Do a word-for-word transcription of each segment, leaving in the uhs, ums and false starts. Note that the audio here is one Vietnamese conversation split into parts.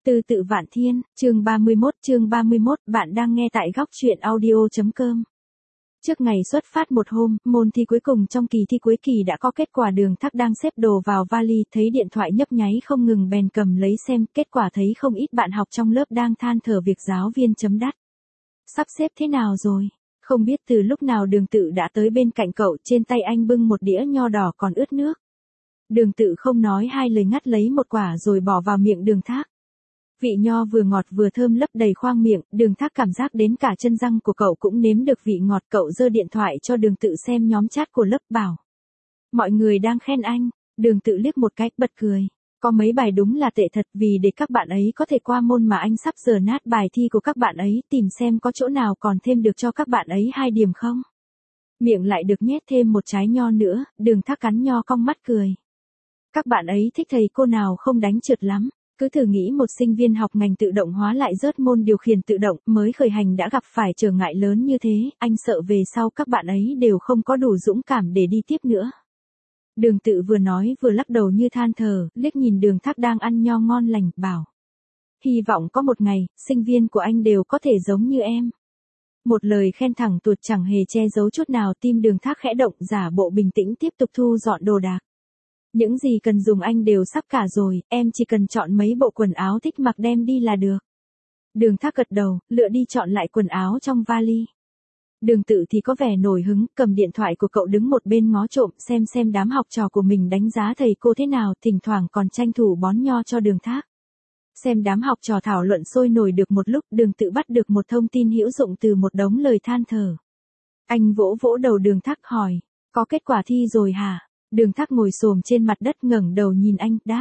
Từ tự Vạn Thiên, chương ba mươi mốt, chương ba mươi mốt, bạn đang nghe tại góc truyện audio.com. Trước ngày xuất phát một hôm, môn thi cuối cùng trong kỳ thi cuối kỳ đã có kết quả. Đường Thác đang xếp đồ vào vali, thấy điện thoại nhấp nháy không ngừng bèn cầm lấy xem, kết quả thấy không ít bạn học trong lớp đang than thở việc giáo viên chấm đắt. Sắp xếp thế nào rồi? Không biết từ lúc nào Đường Tự đã tới bên cạnh cậu, trên tay anh bưng một đĩa nho đỏ còn ướt nước. Đường Tự không nói hai lời ngắt lấy một quả rồi bỏ vào miệng Đường Thác. Vị nho vừa ngọt vừa thơm lấp đầy khoang miệng, Đường Thác cảm giác đến cả chân răng của cậu cũng nếm được vị ngọt. Cậu giơ điện thoại cho Đường Tự xem nhóm chat của lớp, bảo: mọi người đang khen anh. Đường Tự liếc một cái, bật cười. Có mấy bài đúng là tệ thật, vì để các bạn ấy có thể qua môn mà anh sắp giờ nát bài thi của các bạn ấy, tìm xem có chỗ nào còn thêm được cho các bạn ấy hai điểm không. Miệng lại được nhét thêm một trái nho nữa, Đường Thác cắn nho cong mắt cười. Các bạn ấy thích thầy cô nào không đánh trượt lắm. Cứ thử nghĩ một sinh viên học ngành tự động hóa lại rớt môn điều khiển tự động, mới khởi hành đã gặp phải trở ngại lớn như thế, anh sợ về sau các bạn ấy đều không có đủ dũng cảm để đi tiếp nữa. Đường Tự vừa nói vừa lắc đầu như than thở, liếc nhìn Đường Thác đang ăn nho ngon lành, bảo: hy vọng có một ngày, sinh viên của anh đều có thể giống như em. Một lời khen thẳng tuột chẳng hề che giấu chút nào. Tim Đường Thác khẽ động, giả bộ bình tĩnh tiếp tục thu dọn đồ đạc. Những gì cần dùng anh đều sắp cả rồi, em chỉ cần chọn mấy bộ quần áo thích mặc đem đi là được. Đường Thác gật đầu, lựa đi chọn lại quần áo trong vali. Đường Tự thì có vẻ nổi hứng, cầm điện thoại của cậu đứng một bên ngó trộm xem xem đám học trò của mình đánh giá thầy cô thế nào, thỉnh thoảng còn tranh thủ bón nho cho Đường Thác. Xem đám học trò thảo luận sôi nổi được một lúc, Đường Tự bắt được một thông tin hữu dụng từ một đống lời than thở. Anh vỗ vỗ đầu Đường Thác hỏi: có kết quả thi rồi hả? Đường Thác ngồi xổm trên mặt đất ngẩng đầu nhìn anh, đáp: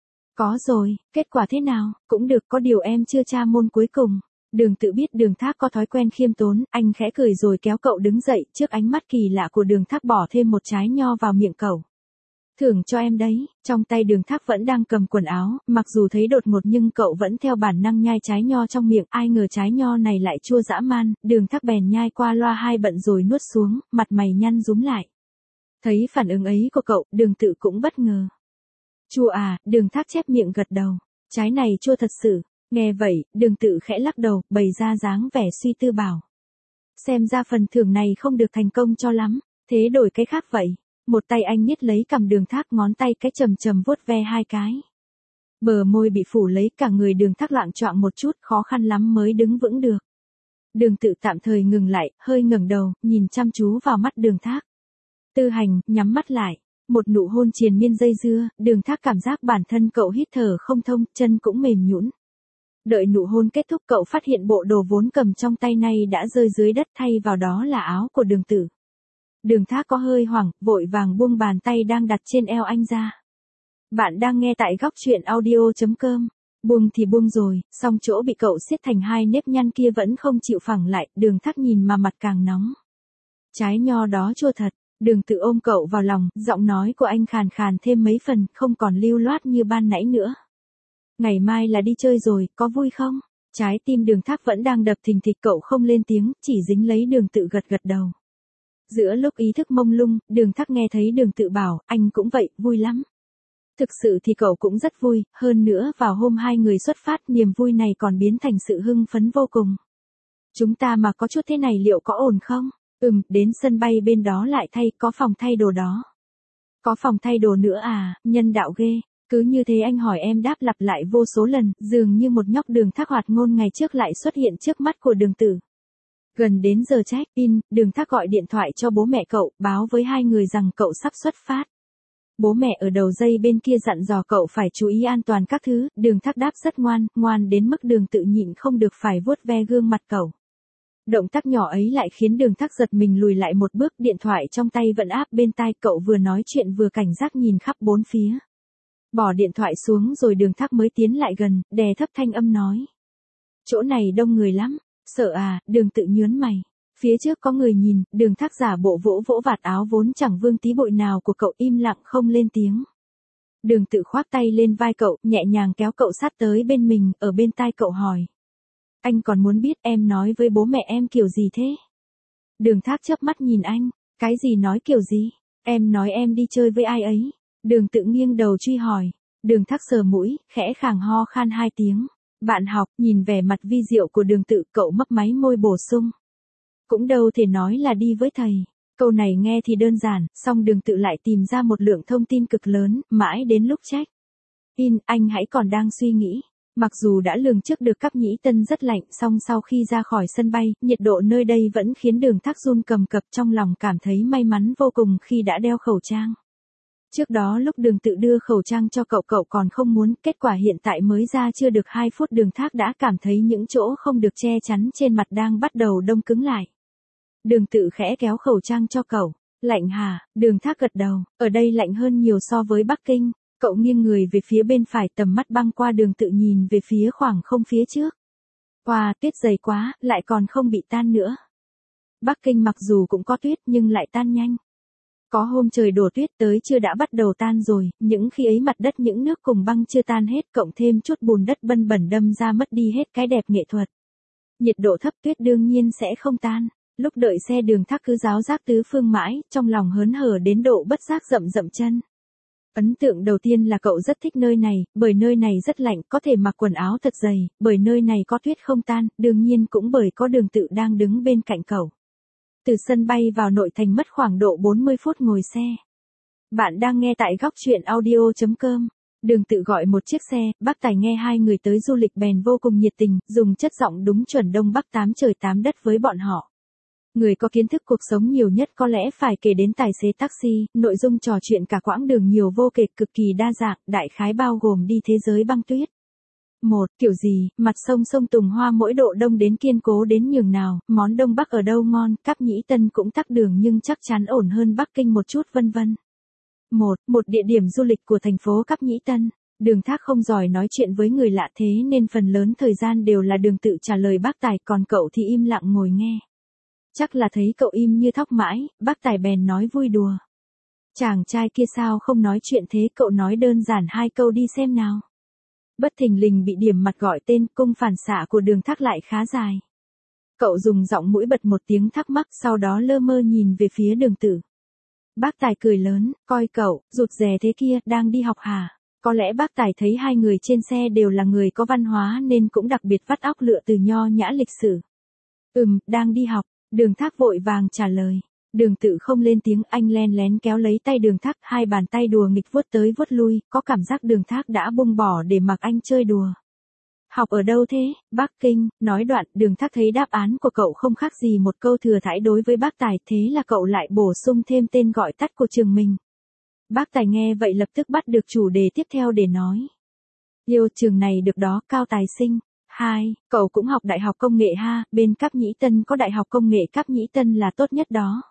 có rồi. Kết quả thế nào? Cũng được, có điều em chưa tra môn cuối cùng. Đường Tự biết Đường Thác có thói quen khiêm tốn, anh khẽ cười rồi kéo cậu đứng dậy. Trước ánh mắt kỳ lạ của Đường Thác bỏ thêm một trái nho vào miệng cậu. Thưởng cho em đấy. Trong tay Đường Thác vẫn đang cầm quần áo, mặc dù thấy đột ngột nhưng cậu vẫn theo bản năng nhai trái nho trong miệng. Ai ngờ trái nho này lại chua dã man, Đường Thác bèn nhai qua loa hai bận rồi nuốt xuống, mặt mày nhăn rúm lại. Thấy phản ứng ấy của cậu, Đường Tự cũng bất ngờ. Chua à? Đường Thác chép miệng gật đầu. Trái này chua thật sự. Nghe vậy, Đường Tự khẽ lắc đầu, bày ra dáng vẻ suy tư, bảo: xem ra phần thưởng này không được thành công cho lắm, thế đổi cái khác vậy. Một tay anh niết lấy cằm Đường Thác, ngón tay cái chầm chầm vuốt ve hai cái. Bờ môi bị phủ lấy, cả người Đường Thác loạng choạng một chút, khó khăn lắm mới đứng vững được. Đường Tự tạm thời ngừng lại, hơi ngẩng đầu, nhìn chăm chú vào mắt Đường Thác. Tư Hành, nhắm mắt lại. Một nụ hôn triền miên dây dưa, Đường Thác cảm giác bản thân cậu hít thở không thông, chân cũng mềm nhũn. Đợi nụ hôn kết thúc, cậu phát hiện bộ đồ vốn cầm trong tay nay đã rơi dưới đất, thay vào đó là áo của Đường Tự. Đường Thác có hơi hoảng, vội vàng buông bàn tay đang đặt trên eo anh ra. Bạn đang nghe tại góc truyện audio.com. Buông thì buông rồi, song chỗ bị cậu siết thành hai nếp nhăn kia vẫn không chịu phẳng lại. Đường Thác nhìn mà mặt càng nóng. Trái nho đó chua thật. Đường Tự ôm cậu vào lòng, giọng nói của anh khàn khàn thêm mấy phần, không còn lưu loát như ban nãy nữa. Ngày mai là đi chơi rồi, có vui không? Trái tim Đường Thác vẫn đang đập thình thịch, cậu không lên tiếng, chỉ dính lấy Đường Tự gật gật đầu. Giữa lúc ý thức mông lung, Đường Thác nghe thấy Đường Tự bảo: anh cũng vậy, vui lắm. Thực sự thì cậu cũng rất vui, hơn nữa vào hôm hai người xuất phát, niềm vui này còn biến thành sự hưng phấn vô cùng. Chúng ta mà có chút thế này liệu có ổn không? Ừm, đến sân bay bên đó lại thay, có phòng thay đồ đó. Có phòng thay đồ nữa à? Nhân đạo ghê. Cứ như thế anh hỏi em đáp lặp lại vô số lần, dường như một nhóc Đường Thác hoạt ngôn ngày trước lại xuất hiện trước mắt của Đường Tự. Gần đến giờ check-in, Đường Thác gọi điện thoại cho bố mẹ cậu, báo với hai người rằng cậu sắp xuất phát. Bố mẹ ở đầu dây bên kia dặn dò cậu phải chú ý an toàn các thứ. Đường Thác đáp rất ngoan, ngoan đến mức Đường Tự nhịn không được phải vuốt ve gương mặt cậu. Động tác nhỏ ấy lại khiến Đường Thác giật mình lùi lại một bước, điện thoại trong tay vẫn áp bên tai, cậu vừa nói chuyện vừa cảnh giác nhìn khắp bốn phía. Bỏ điện thoại xuống rồi Đường Thác mới tiến lại gần, đè thấp thanh âm nói: chỗ này đông người lắm. Sợ à? Đường Tự nhướng mày. Phía trước có người nhìn. Đường Thác giả bộ vỗ vỗ vạt áo vốn chẳng vương tí bụi nào của cậu, im lặng không lên tiếng. Đường Tự khoác tay lên vai cậu, nhẹ nhàng kéo cậu sát tới bên mình, ở bên tai cậu hỏi: anh còn muốn biết em nói với bố mẹ em kiểu gì thế? Đường Thác chớp mắt nhìn anh. Cái gì nói kiểu gì? Em nói em đi chơi với ai ấy. Đường Tự nghiêng đầu truy hỏi. Đường Thác sờ mũi, khẽ khàng ho khan hai tiếng. Bạn học, nhìn vẻ mặt vi diệu của Đường Tự, cậu mấp máy môi bổ sung. Cũng đâu thể nói là đi với thầy. Câu này nghe thì đơn giản, song Đường Tự lại tìm ra một lượng thông tin cực lớn, mãi đến lúc check in, anh hãy còn đang suy nghĩ. Mặc dù đã lường trước được Cáp Nhĩ Tân rất lạnh, song sau khi ra khỏi sân bay, nhiệt độ nơi đây vẫn khiến Đường Thác run cầm cập, trong lòng cảm thấy may mắn vô cùng khi đã đeo khẩu trang. Trước đó lúc Đường Tự đưa khẩu trang cho cậu cậu còn không muốn, kết quả hiện tại mới ra chưa được hai phút Đường Thác đã cảm thấy những chỗ không được che chắn trên mặt đang bắt đầu đông cứng lại. Đường Tự khẽ kéo khẩu trang cho cậu. Lạnh hả? Đường Thác gật đầu, ở đây lạnh hơn nhiều so với Bắc Kinh. Cậu nghiêng người về phía bên phải, tầm mắt băng qua Đường Tự nhìn về phía khoảng không phía trước. Wow, tuyết dày quá, lại còn không bị tan nữa. Bắc Kinh mặc dù cũng có tuyết nhưng lại tan nhanh. Có hôm trời đổ tuyết tới chưa đã bắt đầu tan rồi, những khi ấy mặt đất những nước cùng băng chưa tan hết, cộng thêm chút bùn đất bân bẩn đâm ra mất đi hết cái đẹp nghệ thuật. Nhiệt độ thấp tuyết đương nhiên sẽ không tan. Lúc đợi xe Đường Thác cứ ráo rác tứ phương mãi, trong lòng hớn hở đến độ bất giác rậm rậm chân. Ấn tượng đầu tiên là cậu rất thích nơi này, bởi nơi này rất lạnh, có thể mặc quần áo thật dày, bởi nơi này có tuyết không tan, đương nhiên cũng bởi có Đường Tự đang đứng bên cạnh cậu. Từ sân bay vào nội thành mất khoảng độ bốn mươi phút ngồi xe. Bạn đang nghe tại góc chuyện audio chấm com. Đường Tự gọi một chiếc xe, bác tài nghe hai người tới du lịch bèn vô cùng nhiệt tình, dùng chất giọng đúng chuẩn Đông Bắc tám trời tám đất với bọn họ. Người có kiến thức cuộc sống nhiều nhất có lẽ phải kể đến tài xế taxi, nội dung trò chuyện cả quãng đường nhiều vô kể, cực kỳ đa dạng, đại khái bao gồm đi thế giới băng tuyết. Một, kiểu gì, mặt sông sông Tùng Hoa mỗi độ đông đến kiên cố đến nhường nào, món Đông Bắc ở đâu ngon, Cáp Nhĩ Tân cũng tắc đường nhưng chắc chắn ổn hơn Bắc Kinh một chút vân vân. Một, một địa điểm du lịch của thành phố Cáp Nhĩ Tân. Đường Thác không giỏi nói chuyện với người lạ thế nên phần lớn thời gian đều là Đường Tự trả lời bác tài, còn cậu thì im lặng ngồi nghe. Chắc là thấy cậu im như thóc mãi, bác tài bèn nói vui đùa. Chàng trai kia sao không nói chuyện thế, cậu nói đơn giản hai câu đi xem nào. Bất thình lình bị điểm mặt gọi tên, cung phản xạ của Đường Thác lại khá dài. Cậu dùng giọng mũi bật một tiếng thắc mắc, sau đó lơ mơ nhìn về phía Đường Tự. Bác tài cười lớn, coi cậu, rụt rè thế kia, đang đi học hả? Có lẽ bác tài thấy hai người trên xe đều là người có văn hóa nên cũng đặc biệt vắt óc lựa từ nho nhã lịch sử. Ừm, đang đi học. Đường Thác vội vàng trả lời. Đường Tự không lên tiếng, anh len lén kéo lấy tay Đường Thác, hai bàn tay đùa nghịch vuốt tới vuốt lui, có cảm giác Đường Thác đã buông bỏ để mặc anh chơi đùa. Học ở đâu thế? Bắc Kinh. Nói đoạn, Đường Thác thấy đáp án của cậu không khác gì một câu thừa thãi đối với bác tài, thế là cậu lại bổ sung thêm tên gọi tắt của trường mình. Bác tài nghe vậy lập tức bắt được chủ đề tiếp theo để nói. Yêu, trường này được đó, cao tài sinh. Hai, cậu cũng học Đại học Công nghệ ha, bên Cáp Nhĩ Tân có Đại học Công nghệ Cáp Nhĩ Tân là tốt nhất đó.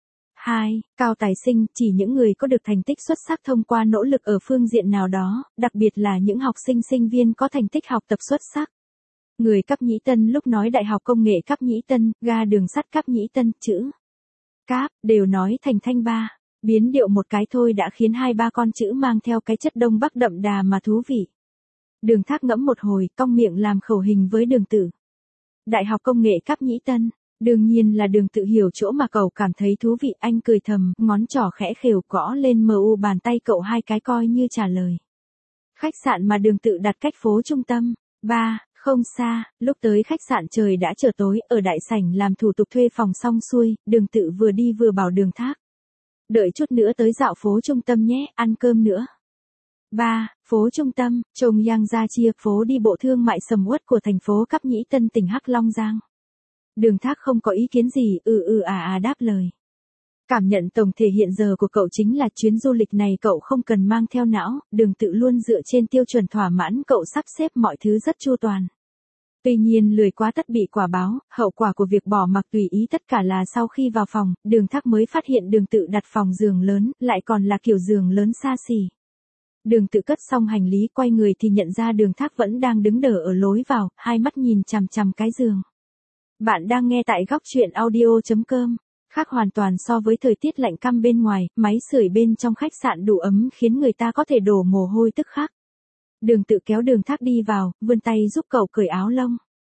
Hai, cao tài sinh, chỉ những người có được thành tích xuất sắc thông qua nỗ lực ở phương diện nào đó, đặc biệt là những học sinh sinh viên có thành tích học tập xuất sắc. Người Cáp Nhĩ Tân lúc nói Đại học Công nghệ Cáp Nhĩ Tân, ga đường sắt Cáp Nhĩ Tân, chữ Cáp, đều nói thành thanh ba. Biến điệu một cái thôi đã khiến hai ba con chữ mang theo cái chất Đông Bắc đậm đà mà thú vị. Đường Thác ngẫm một hồi, cong miệng làm khẩu hình với Đường Tự. Đại học Công nghệ Cáp Nhĩ Tân, đương nhiên là Đường Tự hiểu chỗ mà cậu cảm thấy thú vị, anh cười thầm, ngón trỏ khẽ khều gõ lên mờ u bàn tay cậu hai cái coi như trả lời. Khách sạn mà Đường Tự đặt cách phố trung tâm. Ba, không xa, lúc tới khách sạn trời đã trở tối, ở đại sảnh làm thủ tục thuê phòng xong xuôi, Đường Tự vừa đi vừa bảo Đường Thác. Đợi chút nữa tới dạo phố trung tâm nhé, ăn cơm nữa. Ba, phố trung tâm, Chồng Yang Gia Chia, phố đi bộ thương mại sầm uất của thành phố Cáp Nhĩ Tân tỉnh Hắc Long Giang. Đường Thác không có ý kiến gì, ừ ừ à à đáp lời. Cảm nhận tổng thể hiện giờ của cậu chính là chuyến du lịch này cậu không cần mang theo não, Đường Tự luôn dựa trên tiêu chuẩn thỏa mãn cậu sắp xếp mọi thứ rất chu toàn. Tuy nhiên lười quá tất bị quả báo, hậu quả của việc bỏ mặc tùy ý tất cả là sau khi vào phòng, Đường Thác mới phát hiện Đường Tự đặt phòng giường lớn, lại còn là kiểu giường lớn xa xỉ. Đường Tự cất xong hành lý quay người thì nhận ra Đường Thác vẫn đang đứng đờ ở lối vào, hai mắt nhìn chằm chằm cái giường. Bạn đang nghe tại góc chuyện audio chấm com. Khác hoàn toàn so với thời tiết lạnh căm bên ngoài, máy sưởi bên trong khách sạn đủ ấm khiến người ta có thể đổ mồ hôi tức khắc. Đường Tự kéo Đường Thác đi vào, vươn tay giúp cậu cởi áo lông.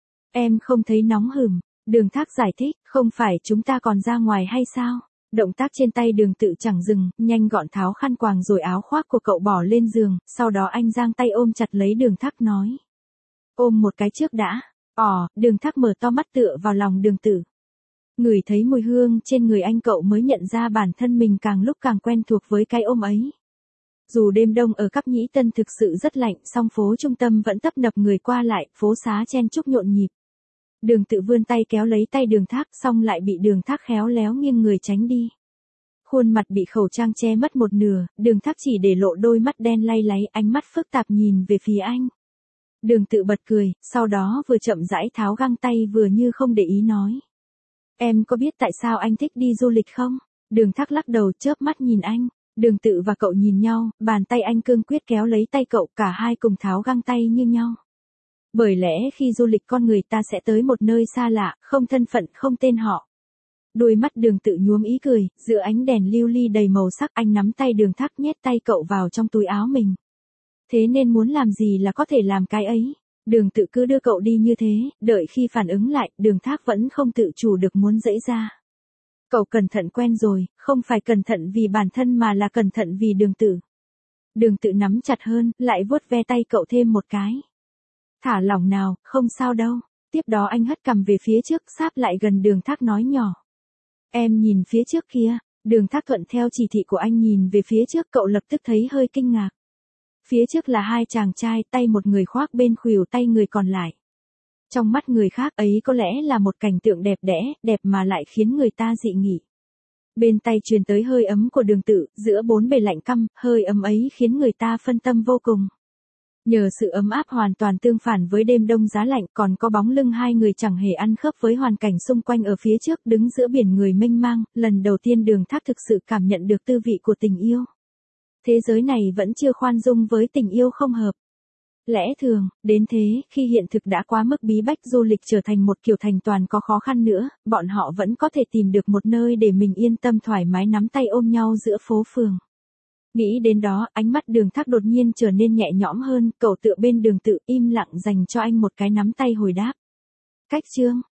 Em không thấy nóng hửm. Đường Thác giải thích, không phải chúng ta còn ra ngoài hay sao? Động tác trên tay Đường Tự chẳng dừng, nhanh gọn tháo khăn quàng rồi áo khoác của cậu bỏ lên giường, sau đó anh giang tay ôm chặt lấy Đường Thác nói. Ôm một cái trước đã. Ồ, Đường Thác mở to mắt tựa vào lòng Đường Tử. Ngửi thấy mùi hương trên người anh cậu mới nhận ra bản thân mình càng lúc càng quen thuộc với cái ôm ấy. Dù đêm đông ở Cáp Nhĩ Tân thực sự rất lạnh, song phố trung tâm vẫn tấp nập người qua lại, phố xá chen chúc nhộn nhịp. Đường Tự vươn tay kéo lấy tay Đường Thác, xong lại bị Đường Thác khéo léo nghiêng người tránh đi. Khuôn mặt bị khẩu trang che mất một nửa, Đường Thác chỉ để lộ đôi mắt đen lay láy, ánh mắt phức tạp nhìn về phía anh. Đường Tự bật cười, sau đó vừa chậm rãi tháo găng tay vừa như không để ý nói. Em có biết tại sao anh thích đi du lịch không? Đường Thác lắc đầu chớp mắt nhìn anh. Đường Tự và cậu nhìn nhau, bàn tay anh cương quyết kéo lấy tay cậu, cả hai cùng tháo găng tay như nhau. Bởi lẽ khi du lịch con người ta sẽ tới một nơi xa lạ, không thân phận, không tên họ. Đôi mắt Đường Tự nhuốm ý cười, giữa ánh đèn lưu ly đầy màu sắc, anh nắm tay Đường Thác nhét tay cậu vào trong túi áo mình. Thế nên muốn làm gì là có thể làm cái ấy. Đường Tự cứ đưa cậu đi như thế, đợi khi phản ứng lại, Đường Thác vẫn không tự chủ được muốn giãy ra. Cậu cẩn thận quen rồi, không phải cẩn thận vì bản thân mà là cẩn thận vì Đường Tự. Đường Tự nắm chặt hơn, lại vuốt ve tay cậu thêm một cái. Thả lỏng nào, không sao đâu. Tiếp đó anh hất cằm về phía trước, sáp lại gần Đường Thác nói nhỏ. Em nhìn phía trước kia. Đường Thác thuận theo chỉ thị của anh nhìn về phía trước, cậu lập tức thấy hơi kinh ngạc. Phía trước là hai chàng trai, tay một người khoác bên khuỷu tay người còn lại. Trong mắt người khác ấy có lẽ là một cảnh tượng đẹp đẽ, đẹp mà lại khiến người ta dị nghị. Bên tay truyền tới hơi ấm của Đường Tự, giữa bốn bề lạnh căm, hơi ấm ấy khiến người ta phân tâm vô cùng. Nhờ sự ấm áp hoàn toàn tương phản với đêm đông giá lạnh, còn có bóng lưng hai người chẳng hề ăn khớp với hoàn cảnh xung quanh ở phía trước, đứng giữa biển người mênh mang, lần đầu tiên Đường Thác thực sự cảm nhận được tư vị của tình yêu. Thế giới này vẫn chưa khoan dung với tình yêu không hợp. Lẽ thường, đến thế, khi hiện thực đã quá mức bí bách, du lịch trở thành một kiểu thành toàn có khó khăn nữa, bọn họ vẫn có thể tìm được một nơi để mình yên tâm thoải mái nắm tay ôm nhau giữa phố phường. Nghĩ đến đó, ánh mắt Đường Thác đột nhiên trở nên nhẹ nhõm hơn, cậu tựa bên Đường Tự, im lặng dành cho anh một cái nắm tay hồi đáp. Cách chương